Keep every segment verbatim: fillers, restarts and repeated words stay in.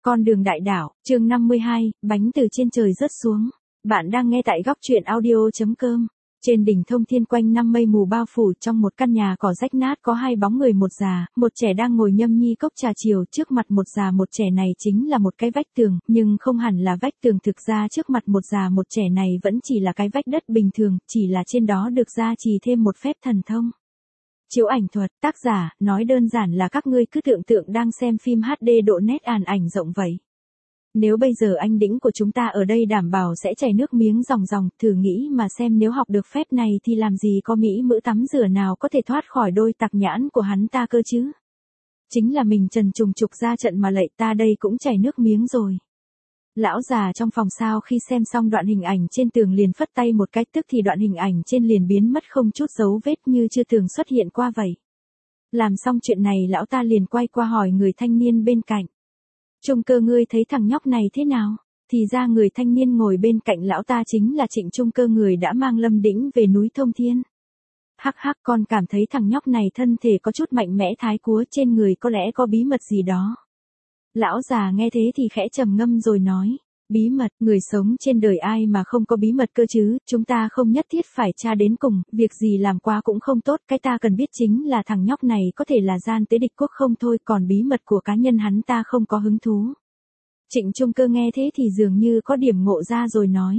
Con đường đại đảo, chương năm mươi hai, bánh từ trên trời rớt xuống. Bạn đang nghe tại góc truyện audio.com. Trên đỉnh thông thiên quanh năm mây mù bao phủ, trong một căn nhà cỏ rách nát có hai bóng người, một già, một trẻ đang ngồi nhâm nhi cốc trà chiều. Trước mặt một già một trẻ này chính là một cái vách tường, nhưng không hẳn là vách tường, thực ra trước mặt một già một trẻ này vẫn chỉ là cái vách đất bình thường, chỉ là trên đó được gia trì thêm một phép thần thông. Chiếu ảnh thuật, tác giả, nói đơn giản là các ngươi cứ tưởng tượng đang xem phim hát đê độ nét àn ảnh rộng vậy. Nếu bây giờ anh đĩnh của chúng ta ở đây đảm bảo sẽ chảy nước miếng ròng ròng, thử nghĩ mà xem nếu học được phép này thì làm gì có mỹ mữ tắm rửa nào có thể thoát khỏi đôi tặc nhãn của hắn ta cơ chứ. Chính là mình trần trùng trục ra trận mà lạy ta đây cũng chảy nước miếng rồi. Lão già trong phòng sau khi xem xong đoạn hình ảnh trên tường liền phất tay một cái, tức thì đoạn hình ảnh trên liền biến mất không chút dấu vết như chưa từng xuất hiện qua vậy. Làm xong chuyện này lão ta liền quay qua hỏi người thanh niên bên cạnh. Trung Cơ, ngươi thấy thằng nhóc này thế nào? Thì ra người thanh niên ngồi bên cạnh lão ta chính là Trịnh Trung Cơ, người đã mang Lâm Đĩnh về núi Thông Thiên. Hắc hắc, con cảm thấy thằng nhóc này thân thể có chút mạnh mẽ thái cúa, trên người có lẽ có bí mật gì đó. Lão già nghe thế thì khẽ trầm ngâm rồi nói, bí mật, người sống trên đời ai mà không có bí mật cơ chứ, chúng ta không nhất thiết phải tra đến cùng, việc gì làm qua cũng không tốt, cái ta cần biết chính là thằng nhóc này có thể là gian tế địch quốc không thôi, còn bí mật của cá nhân hắn ta không có hứng thú. Trịnh Trung Cơ nghe thế thì dường như có điểm ngộ ra rồi nói,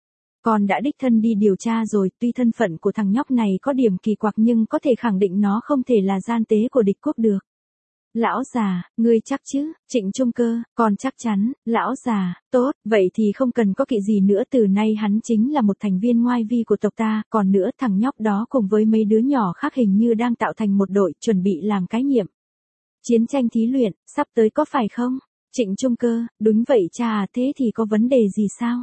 con đã đích thân đi điều tra rồi, tuy thân phận của thằng nhóc này có điểm kỳ quặc nhưng có thể khẳng định nó không thể là gian tế của địch quốc được. Lão già, ngươi chắc chứ? Trịnh Trung Cơ, con chắc chắn. Lão già, tốt, vậy thì không cần có kỵ gì nữa, từ nay hắn chính là một thành viên ngoại vi của tộc ta, còn nữa thằng nhóc đó cùng với mấy đứa nhỏ khác hình như đang tạo thành một đội, chuẩn bị làm cái nhiệm chiến tranh thí luyện, sắp tới có phải không? Trịnh Trung Cơ, đúng vậy cha à, thế thì có vấn đề gì sao?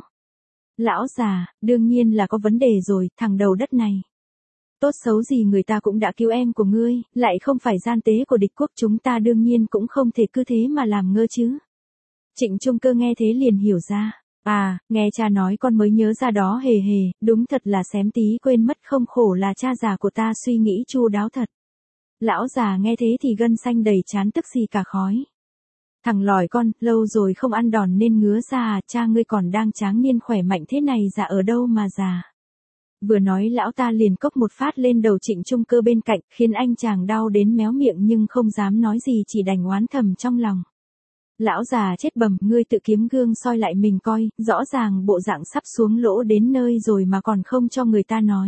Lão già, đương nhiên là có vấn đề rồi, thằng đầu đất này. Tốt xấu gì người ta cũng đã cứu em của ngươi, lại không phải gian tế của địch quốc, chúng ta đương nhiên cũng không thể cứ thế mà làm ngơ chứ. Trịnh Trung Cơ nghe thế liền hiểu ra. À, nghe cha nói con mới nhớ ra đó, hề hề, đúng thật là xém tí quên mất, không khổ là cha già của ta suy nghĩ chu đáo thật. Lão già nghe thế thì gân xanh đầy trán, tức xì cả khói. Thằng lòi con, lâu rồi không ăn đòn nên ngứa ra à, cha ngươi còn đang tráng niên khỏe mạnh thế này già ở đâu mà già. Vừa nói lão ta liền cốc một phát lên đầu Trịnh Trung Cơ bên cạnh, khiến anh chàng đau đến méo miệng nhưng không dám nói gì, chỉ đành oán thầm trong lòng. Lão già chết bầm, ngươi tự kiếm gương soi lại mình coi, rõ ràng bộ dạng sắp xuống lỗ đến nơi rồi mà còn không cho người ta nói.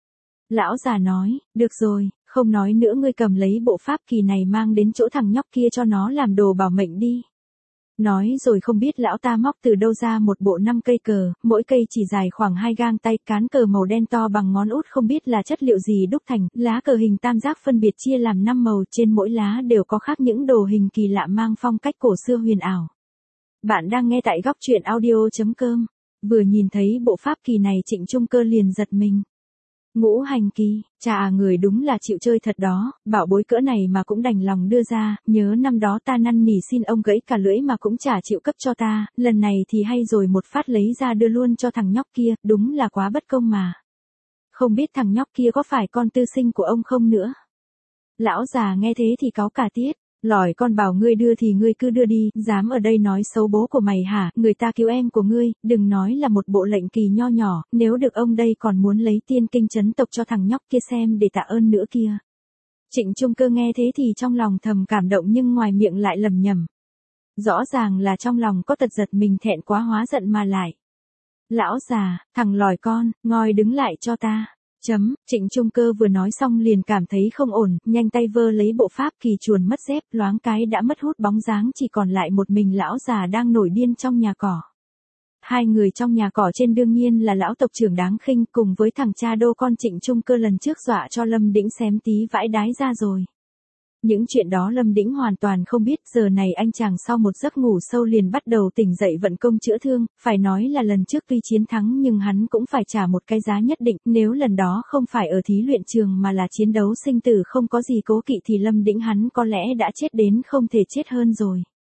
Lão già nói, được rồi, không nói nữa, ngươi cầm lấy bộ pháp kỳ này mang đến chỗ thằng nhóc kia cho nó làm đồ bảo mệnh đi. Nói rồi không biết lão ta móc từ đâu ra một bộ năm cây cờ, mỗi cây chỉ dài khoảng hai gang tay, cán cờ màu đen to bằng ngón út, không biết là chất liệu gì đúc thành, lá cờ hình tam giác phân biệt chia làm năm màu, trên mỗi lá đều có khác những đồ hình kỳ lạ mang phong cách cổ xưa huyền ảo. Bạn đang nghe tại góc truyện audio.com. Vừa nhìn thấy bộ pháp kỳ này Trịnh Trung Cơ liền giật mình. Ngũ hành kỳ, chà à, người đúng là chịu chơi thật đó, bảo bối cỡ này mà cũng đành lòng đưa ra, nhớ năm đó ta năn nỉ xin ông gãy cả lưỡi mà cũng chả chịu cấp cho ta, lần này thì hay rồi, một phát lấy ra đưa luôn cho thằng nhóc kia, đúng là quá bất công mà. Không biết thằng nhóc kia có phải con tư sinh của ông không nữa? Lão già nghe thế thì cáu cả tiết. Lòi con, bảo ngươi đưa thì ngươi cứ đưa đi, dám ở đây nói xấu bố của mày hả, người ta cứu em của ngươi, đừng nói là một bộ lệnh kỳ nho nhỏ, nếu được ông đây còn muốn lấy tiên kinh chấn tộc cho thằng nhóc kia xem để tạ ơn nữa kia. Trịnh Trung Cơ nghe thế thì trong lòng thầm cảm động nhưng ngoài miệng lại lầm nhầm. Rõ ràng là trong lòng có tật giật mình, thẹn quá hóa giận mà lại. Lão già, thằng lòi con, ngoi đứng lại cho ta. Chấm, Trịnh Trung Cơ vừa nói xong liền cảm thấy không ổn, nhanh tay vơ lấy bộ pháp kỳ chuồn mất dép, loáng cái đã mất hút bóng dáng, chỉ còn lại một mình lão già đang nổi điên trong nhà cỏ. Hai người trong nhà cỏ trên đương nhiên là lão tộc trưởng đáng khinh cùng với thằng cha đô con Trịnh Trung Cơ lần trước dọa cho Lâm Đĩnh xém tí vãi đái ra rồi. Những chuyện đó Lâm Đĩnh hoàn toàn không biết, giờ này anh chàng sau một giấc ngủ sâu liền bắt đầu tỉnh dậy vận công chữa thương, phải nói là lần trước tuy chiến thắng nhưng hắn cũng phải trả một cái giá nhất định, nếu lần đó không phải ở thí luyện trường mà là chiến đấu sinh tử không có gì cố kỵ thì Lâm Đĩnh hắn có lẽ đã chết đến không thể chết hơn rồi.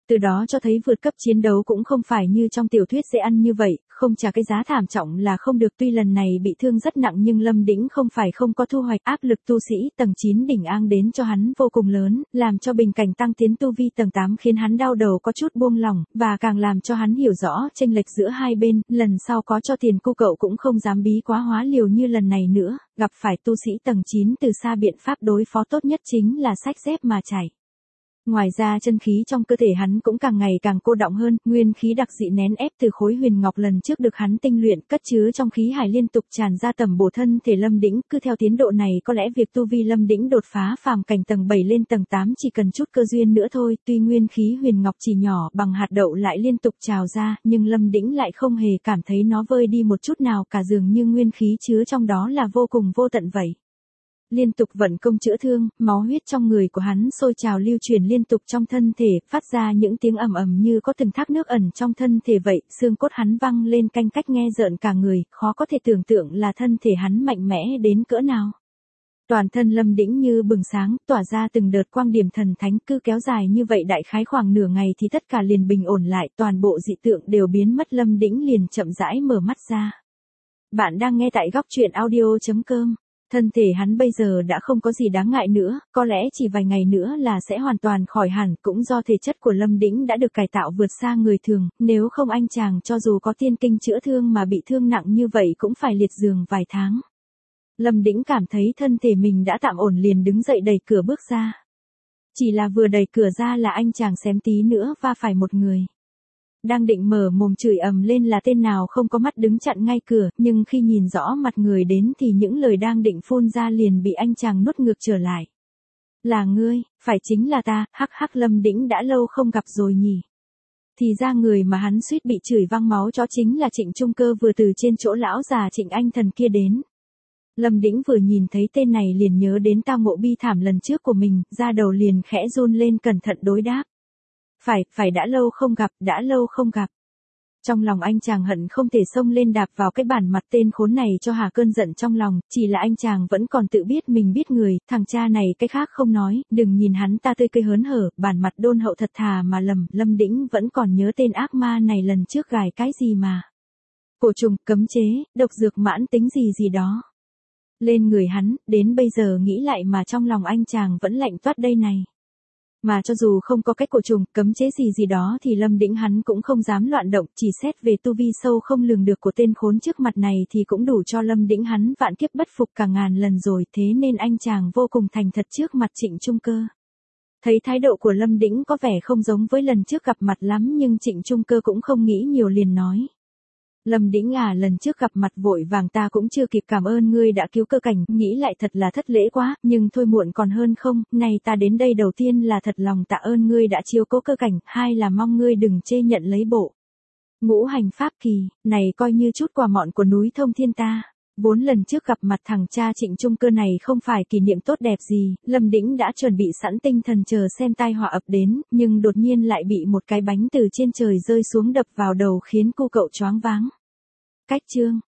từ đó cho thấy vượt cấp chiến đấu cũng không phải như trong tiểu thuyết dễ ăn như vậy, không trả cái giá thảm trọng là không được. Tuy lần này bị thương rất nặng nhưng Lâm Đĩnh không phải không có thu hoạch, áp lực tu sĩ tầng chín đỉnh Ang đến cho hắn vô cùng lớn, làm cho bình cảnh tăng tiến tu vi tầng tám khiến hắn đau đầu có chút buông lỏng, và càng làm cho hắn hiểu rõ chênh lệch giữa hai bên, lần sau có cho tiền cu cậu cũng không dám bí quá hóa liều như lần này nữa, gặp phải tu sĩ tầng chín từ xa biện pháp đối phó tốt nhất chính là xách dép mà chạy. Ngoài ra chân khí trong cơ thể hắn cũng càng ngày càng cô đọng hơn, nguyên khí đặc dị nén ép từ khối huyền ngọc lần trước được hắn tinh luyện cất chứa trong khí hải liên tục tràn ra tầm bổ thân thể Lâm Đĩnh, cứ theo tiến độ này có lẽ việc tu vi Lâm Đĩnh đột phá phàm cảnh tầng bảy lên tầng tám chỉ cần chút cơ duyên nữa thôi. Tuy nguyên khí huyền ngọc chỉ nhỏ bằng hạt đậu lại liên tục trào ra, nhưng Lâm Đĩnh lại không hề cảm thấy nó vơi đi một chút nào cả, dường như nguyên khí chứa trong đó là vô cùng vô tận vậy. Liên tục vận công chữa thương, máu huyết trong người của hắn sôi trào lưu truyền liên tục trong thân thể, phát ra những tiếng ầm ầm như có từng thác nước ẩn trong thân thể vậy, xương cốt hắn văng lên canh cách nghe rợn cả người, khó có thể tưởng tượng là thân thể hắn mạnh mẽ đến cỡ nào. Toàn thân Lâm Đĩnh như bừng sáng, tỏa ra từng đợt quang điểm thần thánh, cứ kéo dài như vậy đại khái khoảng nửa ngày thì tất cả liền bình ổn lại, toàn bộ dị tượng đều biến mất. Lâm Đĩnh liền chậm rãi mở mắt ra. Bạn đang nghe tại góc truyện audio chấm com. Thân thể hắn bây giờ đã không có gì đáng ngại nữa, có lẽ chỉ vài ngày nữa là sẽ hoàn toàn khỏi hẳn, cũng do thể chất của Lâm Đĩnh đã được cải tạo vượt xa người thường, nếu không anh chàng cho dù có tiên kinh chữa thương mà bị thương nặng như vậy cũng phải liệt giường vài tháng. Lâm Đĩnh cảm thấy thân thể mình đã tạm ổn liền đứng dậy đẩy cửa bước ra. Chỉ là vừa đẩy cửa ra là anh chàng xém tí nữa va phải một người. Đang định mở mồm chửi ầm lên là tên nào không có mắt đứng chặn ngay cửa, nhưng khi nhìn rõ mặt người đến thì những lời đang định phun ra liền bị anh chàng nuốt ngược trở lại. Là ngươi, phải chính là ta, hắc hắc, Lâm Đĩnh đã lâu không gặp rồi nhỉ. Thì ra người mà hắn suýt bị chửi văng máu chó chính là Trịnh Trung Cơ vừa từ trên chỗ lão già Trịnh Anh Thần kia đến. Lâm Đĩnh vừa nhìn thấy tên này liền nhớ đến tao ngộ bi thảm lần trước của mình, da đầu liền khẽ run lên cẩn thận đối đáp. Phải, phải đã lâu không gặp, đã lâu không gặp. Trong lòng anh chàng hận không thể xông lên đạp vào cái bản mặt tên khốn này cho hà cơn giận trong lòng, chỉ là anh chàng vẫn còn tự biết mình biết người, thằng cha này cái khác không nói, đừng nhìn hắn ta tươi cười hớn hở, bản mặt đôn hậu thật thà mà lầm, Lâm Đĩnh vẫn còn nhớ tên ác ma này lần trước gài cái gì mà. Cổ trùng, cấm chế, độc dược mãn tính gì gì đó. Lên người hắn, đến bây giờ nghĩ lại mà trong lòng anh chàng vẫn lạnh toát đây này. Mà cho dù không có cái cổ trùng, cấm chế gì gì đó thì Lâm Đĩnh hắn cũng không dám loạn động, chỉ xét về tu vi sâu không lường được của tên khốn trước mặt này thì cũng đủ cho Lâm Đĩnh hắn vạn kiếp bất phục cả ngàn lần rồi, thế nên anh chàng vô cùng thành thật trước mặt Trịnh Trung Cơ. Thấy thái độ của Lâm Đĩnh có vẻ không giống với lần trước gặp mặt lắm nhưng Trịnh Trung Cơ cũng không nghĩ nhiều liền nói. Lâm Đĩnh à, lần trước gặp mặt vội vàng ta cũng chưa kịp cảm ơn ngươi đã cứu cơ cảnh, nghĩ lại thật là thất lễ quá, nhưng thôi muộn còn hơn không, nay ta đến đây đầu tiên là thật lòng tạ ơn ngươi đã chiếu cố cơ cảnh, hai là mong ngươi đừng chê nhận lấy bộ. Ngũ hành pháp kỳ, này coi như chút quà mọn của núi Thông Thiên ta. Bốn lần trước gặp mặt thằng cha Trịnh Trung Cơ này không phải kỷ niệm tốt đẹp gì, Lâm Đĩnh đã chuẩn bị sẵn tinh thần chờ xem tai họa ập đến, nhưng đột nhiên lại bị một cái bánh từ trên trời rơi xuống đập vào đầu khiến cu cậu choáng váng. Cách chương